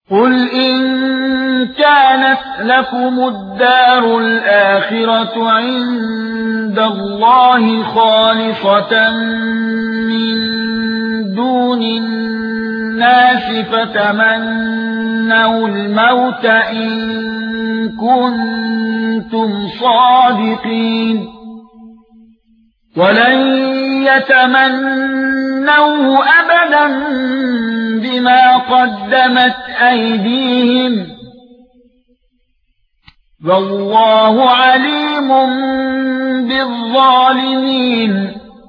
قُلْ إِن كَانَتْ لَكُمُ الدَّارُ الْآخِرَةُ عِندَ اللَّهِ خَالِصَةً مِّن دُونِ النَّاسِ فَتَمَنَّوُا الْمَوْتَ إِن كُنتُمْ صَادِقِينَ وَلَن يَتَمَنَّوْهُ أَبَدًا بِمَا قَدَّمَتْ أَيْدِيهِمْ وَاللَّهُ عَلِيمٌ بِالظَّالِمِينَ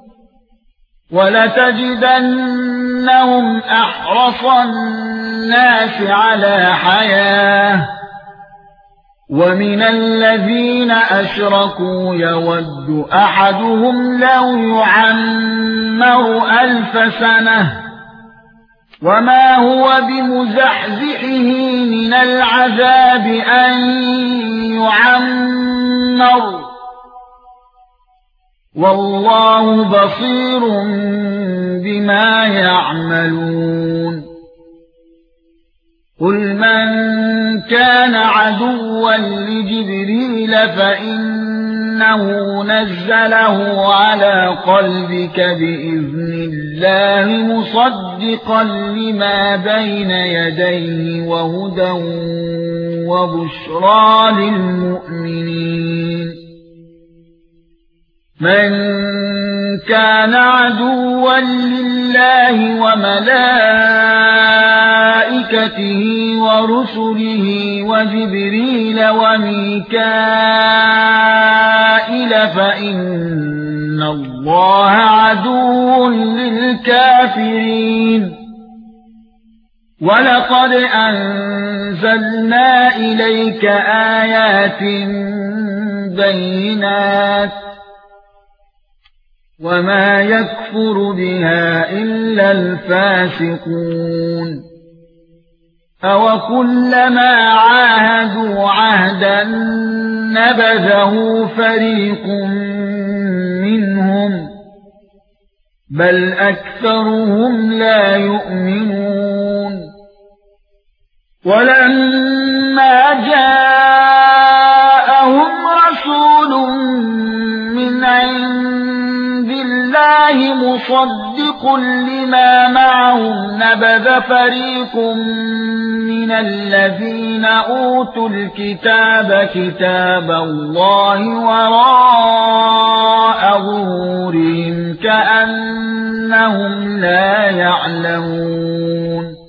وَلَتَجِدَنَّهُمْ أَحْرَصَ النَّاسِ عَلَى حَيَاةٍ وَمِنَ الَّذِينَ أَشْرَكُوا يَوَدُّ أَحَدُهُمْ لَوْ يُعَمَّرُ 1000 سَنَةٍ وَمَا هُوَ بِمُزَحْزِحِهِ مِنَ الْعَذَابِ أَن يُعَمَّرَ وَاللَّهُ بَصِيرٌ بِمَا يَعْمَلُونَ قُلْ مَن كَانَ عَدُوًّا لِجِبْرِيلَ فَإِنَّهُ نَزَّلَهُ عَلَى قَلْبِكَ بِإِذْنِ اللَّهِ مُصَدِّقًا لِمَا بَيْنَ يَدَيْهِ وَهُدًى وَبُشْرَى لِلْمُؤْمِنِينَ مَن كَانَ عَدُوًّا لِلَّهِ وَمَلَائِكَتِهِ وَرُسُلِهِ وَجِبْرِيلَ وَمِيكَائِيلَ فَإِنَّ اللَّهَ عَدُوٌّ لِلْكَافِرِينَ وَلَقَدْ أَنزَلْنَا إِلَيْكَ آيَاتٍ بَيِّنَاتٍ وَمَا يَكْفُرُ بِهَا إِلَّا الْفَاسِقُونَ أَوَكُلَّمَا عَاهَدُوا عَهْدًا نَبَذَهُ فَرِيقٌ مِنْهُمْ بَلْ أَكْثَرُهُمْ لَا يُؤْمِنُونَ وَلَمَّا جَاءَهُمْ رَسُولٌ مِنْ عِندِ اللَّهِ مُصَدِّقٌ لِمَا مَعَهُمْ نَبَذَ فَرِيقٌ مِنَ الَّذِينَ أُوتُوا الْكِتَابَ كِتَابَ اللَّهِ وَرَاءَ ظُهُورِهِمْ كَأَنَّهُمْ لَا يَعْلَمُونَ